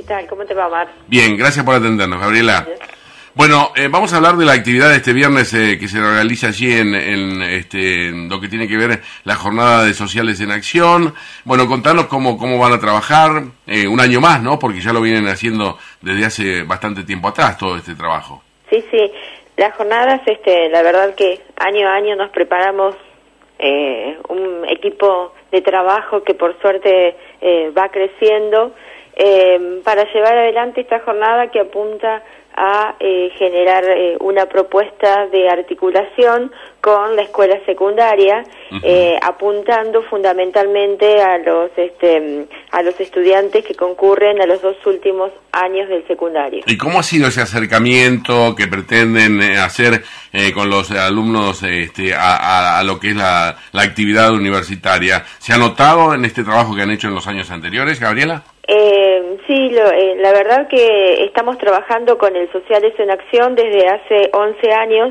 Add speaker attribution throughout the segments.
Speaker 1: tal? ¿Cómo te va, Mar?
Speaker 2: Bien, gracias por atendernos, Gabriela.
Speaker 1: Gracias.
Speaker 2: Bueno, vamos a hablar de la actividad de este viernes que se realiza allí en lo que tiene que ver la jornada de Sociales en Acción. Bueno, contanos cómo van a trabajar, un año más, ¿no? Porque ya lo vienen haciendo desde hace bastante tiempo atrás todo este trabajo.
Speaker 1: Sí, las jornadas, la verdad que año a año nos preparamos un equipo de trabajo que por suerte va creciendo para llevar adelante esta jornada que apunta a generar una propuesta de articulación con la escuela secundaria, apuntando fundamentalmente a los estudiantes que concurren a los 2 últimos años del secundario.
Speaker 2: ¿Y cómo ha sido ese acercamiento que pretenden hacer con los alumnos a lo que es la actividad universitaria? ¿Se ha notado en este trabajo que han hecho en los años anteriores, Gabriela?
Speaker 1: Sí, la verdad que estamos trabajando con el Sociales en Acción desde hace 11 años,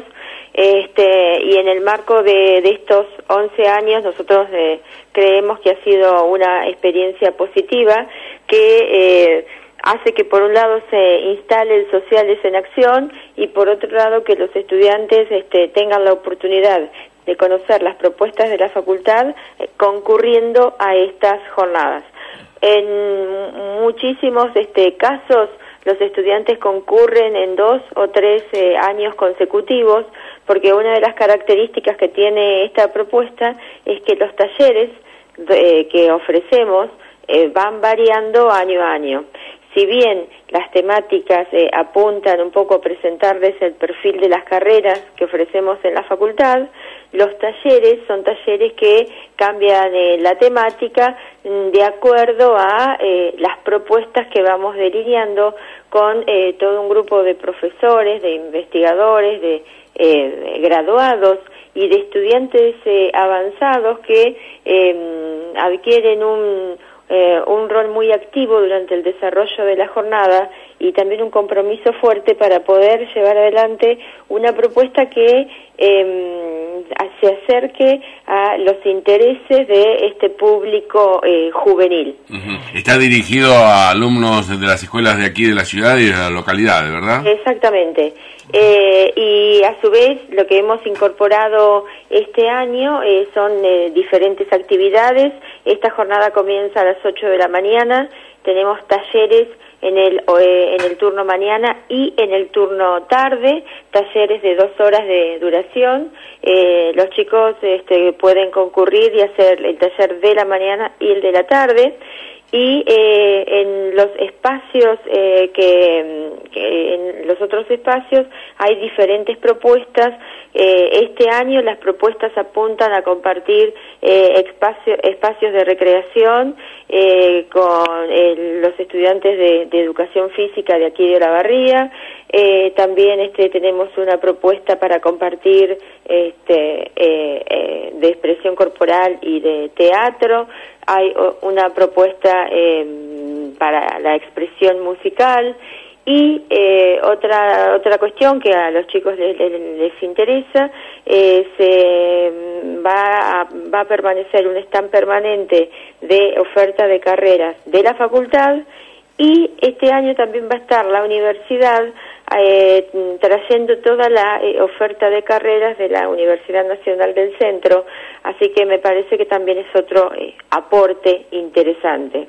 Speaker 1: y en el marco de estos 11 años nosotros creemos que ha sido una experiencia positiva que hace que por un lado se instale el Sociales en Acción y por otro lado que los estudiantes tengan la oportunidad de conocer las propuestas de la facultad concurriendo a estas jornadas. En muchísimos casos los estudiantes concurren en 2 o 3 años consecutivos, porque una de las características que tiene esta propuesta es que los talleres que ofrecemos van variando año a año. Si bien las temáticas apuntan un poco a presentarles el perfil de las carreras que ofrecemos en la facultad, los talleres son talleres que cambian la temática de acuerdo a las propuestas que vamos delineando con todo un grupo de profesores, de investigadores, de graduados y de estudiantes avanzados que adquieren un rol muy activo durante el desarrollo de la jornada y también un compromiso fuerte para poder llevar adelante una propuesta que se acerque a los intereses de este público juvenil.
Speaker 2: Está dirigido a alumnos de las escuelas de aquí de la ciudad y de la localidad, ¿verdad?
Speaker 1: Exactamente. Y a su vez lo que hemos incorporado este año son diferentes actividades. Esta jornada comienza a las 8 de la mañana, tenemos talleres en el turno mañana y en el turno tarde, talleres de 2 horas de duración. Los chicos pueden concurrir y hacer el taller de la mañana y el de la tarde. Y en los espacios en los otros espacios hay diferentes propuestas. Este año las propuestas apuntan a compartir espacios de recreación con los estudiantes de educación física de aquí de Olavarría. También tenemos una propuesta para compartir de expresión corporal y de teatro. Hay una propuesta para la expresión musical y otra cuestión que a los chicos les interesa, va a permanecer un stand permanente de oferta de carreras de la facultad y este año también va a estar la universidad trayendo toda la oferta de carreras de la Universidad Nacional del Centro, así que me parece que también es otro aporte interesante.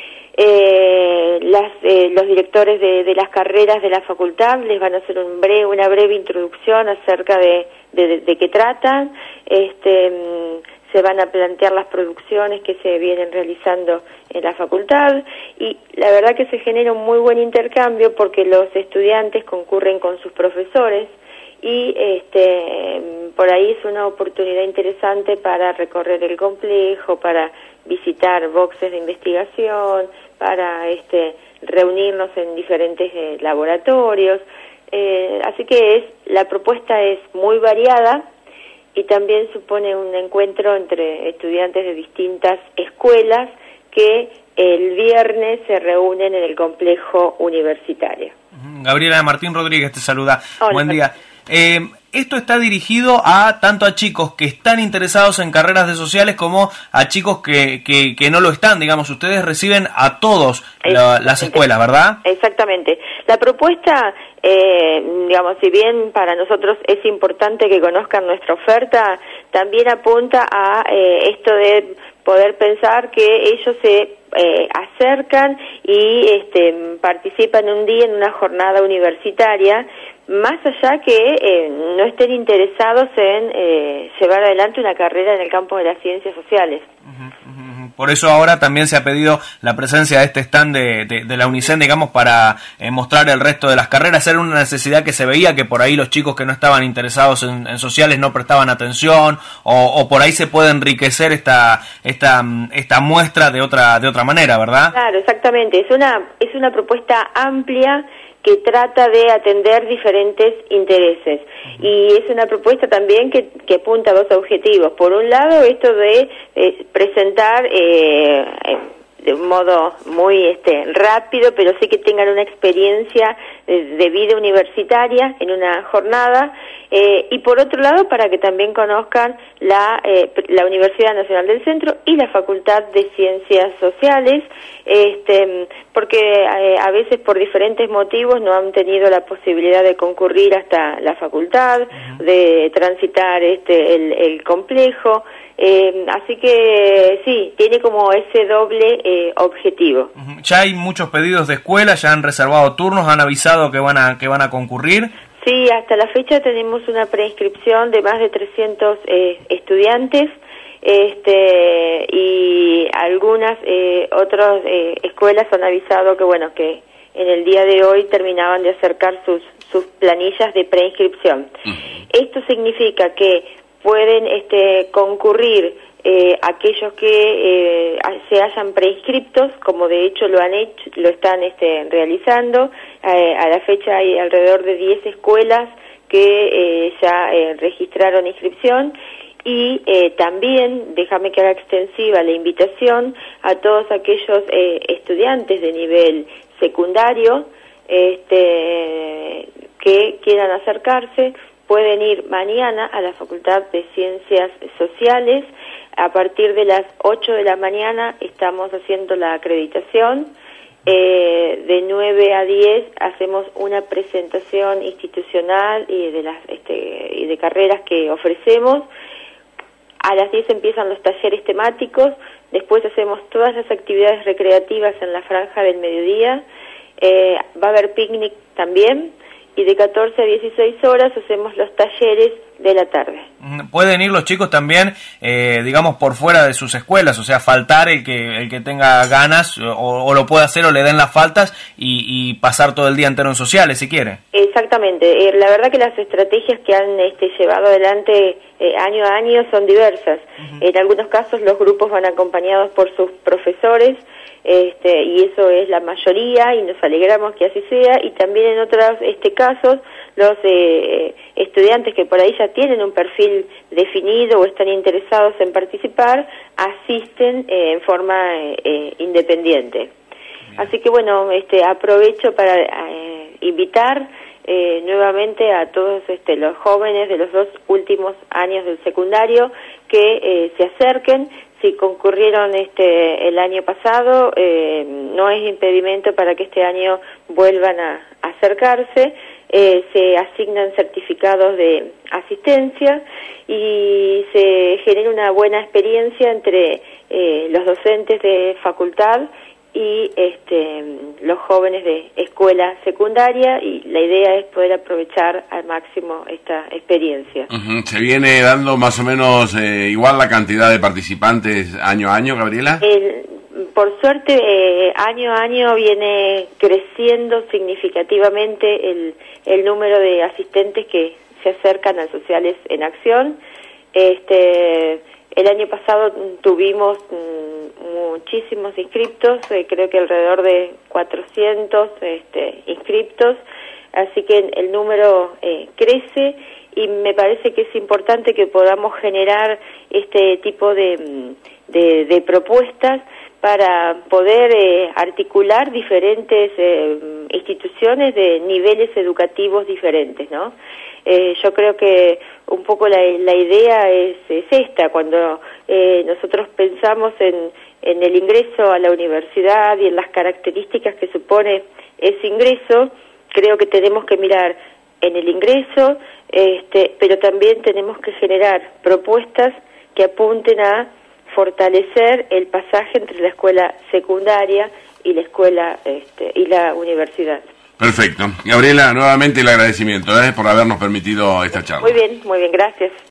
Speaker 1: Los directores de las carreras de la facultad les van a hacer una breve introducción acerca de qué tratan. Se van a plantear las producciones que se vienen realizando en la facultad y la verdad que se genera un muy buen intercambio porque los estudiantes concurren con sus profesores y por ahí es una oportunidad interesante para recorrer el complejo, para visitar boxes de investigación, para reunirnos en diferentes laboratorios, así que la propuesta es muy variada y también supone un encuentro entre estudiantes de distintas escuelas que el viernes se reúnen en el complejo universitario.
Speaker 3: Gabriela, Martín Rodríguez te saluda.
Speaker 1: Hola.
Speaker 3: Buen día. esto está dirigido a tanto a chicos que están interesados en carreras de sociales como a chicos que no lo están, digamos, ustedes reciben a todos las escuelas, ¿verdad?
Speaker 1: Exactamente. La propuesta, digamos, si bien para nosotros es importante que conozcan nuestra oferta, también apunta a esto de poder pensar que ellos se acercan y participan un día en una jornada universitaria, más allá que no estén interesados en llevar adelante una carrera en el campo de las ciencias sociales.
Speaker 3: Por eso ahora también se ha pedido la presencia de este stand de la UNICEN, digamos, para mostrar el resto de las carreras. Era una necesidad que se veía, que por ahí los chicos que no estaban interesados en sociales no prestaban atención, o por ahí se puede enriquecer esta muestra de otra manera, ¿verdad?
Speaker 1: Claro, exactamente. Es una propuesta amplia que trata de atender diferentes intereses. Y es una propuesta también que apunta a dos objetivos. Por un lado, esto de presentar de un modo muy rápido, pero sí que tengan una experiencia de vida universitaria en una jornada, y por otro lado, para que también conozcan la Universidad Nacional del Centro y la Facultad de Ciencias Sociales, porque a veces por diferentes motivos no han tenido la posibilidad de concurrir hasta la facultad, de transitar el complejo. Así que sí, tiene como ese doble objetivo.
Speaker 3: Ya hay muchos pedidos de escuela, ya han reservado turnos, han avisado que van a concurrir.
Speaker 1: Sí, hasta la fecha tenemos una preinscripción de más de 300 estudiantes, y algunas otras escuelas han avisado que en el día de hoy terminaban de acercar sus planillas de preinscripción. Esto significa que pueden concurrir aquellos que se hayan preinscriptos, como de hecho lo están realizando. A la fecha hay alrededor de 10 escuelas que ya registraron inscripción, y también déjame que haga extensiva la invitación a todos aquellos estudiantes de nivel secundario que quieran acercarse. Pueden ir mañana a la Facultad de Ciencias Sociales. A partir de las 8 de la mañana estamos haciendo la acreditación. De 9 a 10 hacemos una presentación institucional y de carreras que ofrecemos. A las 10 empiezan los talleres temáticos. Después hacemos todas las actividades recreativas en la franja del mediodía. Va a haber picnic también. Y de 14 a 16 horas hacemos los talleres de la tarde.
Speaker 3: Pueden ir los chicos también, digamos, por fuera de sus escuelas, o sea, faltar el que tenga ganas, o lo puede hacer o le den las faltas y pasar todo el día entero en sociales, si quiere.
Speaker 1: Exactamente. La verdad que las estrategias que han llevado adelante año a año son diversas. En algunos casos los grupos van acompañados por sus profesores, y eso es la mayoría, y nos alegramos que así sea, y también en otros casos los estudiantes que por ahí ya tienen un perfil definido o están interesados en participar, asisten en forma independiente. Así que bueno, aprovecho para invitar nuevamente a todos los jóvenes de los 2 últimos años del secundario que se acerquen. Si concurrieron el año pasado, no es impedimento para que este año vuelvan a acercarse. Se asignan certificados de asistencia y se genera una buena experiencia entre los docentes de facultad y los jóvenes de escuela secundaria, y la idea es poder aprovechar al máximo esta experiencia.
Speaker 2: ¿Se viene dando más o menos igual la cantidad de participantes año a año, Gabriela?
Speaker 1: Por suerte, año a año viene creciendo significativamente el número de asistentes que se acercan a Sociales en Acción. El año pasado tuvimos muchísimos inscriptos, creo que alrededor de 400 inscriptos, así que el número crece, y me parece que es importante que podamos generar este tipo de propuestas para poder articular diferentes instituciones de niveles educativos diferentes, ¿no? Yo creo que un poco la idea es esta, cuando nosotros pensamos en el ingreso a la universidad y en las características que supone ese ingreso, creo que tenemos que mirar en el ingreso, pero también tenemos que generar propuestas que apunten a fortalecer el pasaje entre la escuela secundaria y la escuela y la universidad.
Speaker 2: Perfecto. Gabriela, nuevamente el agradecimiento por habernos permitido esta charla.
Speaker 1: Muy bien, gracias.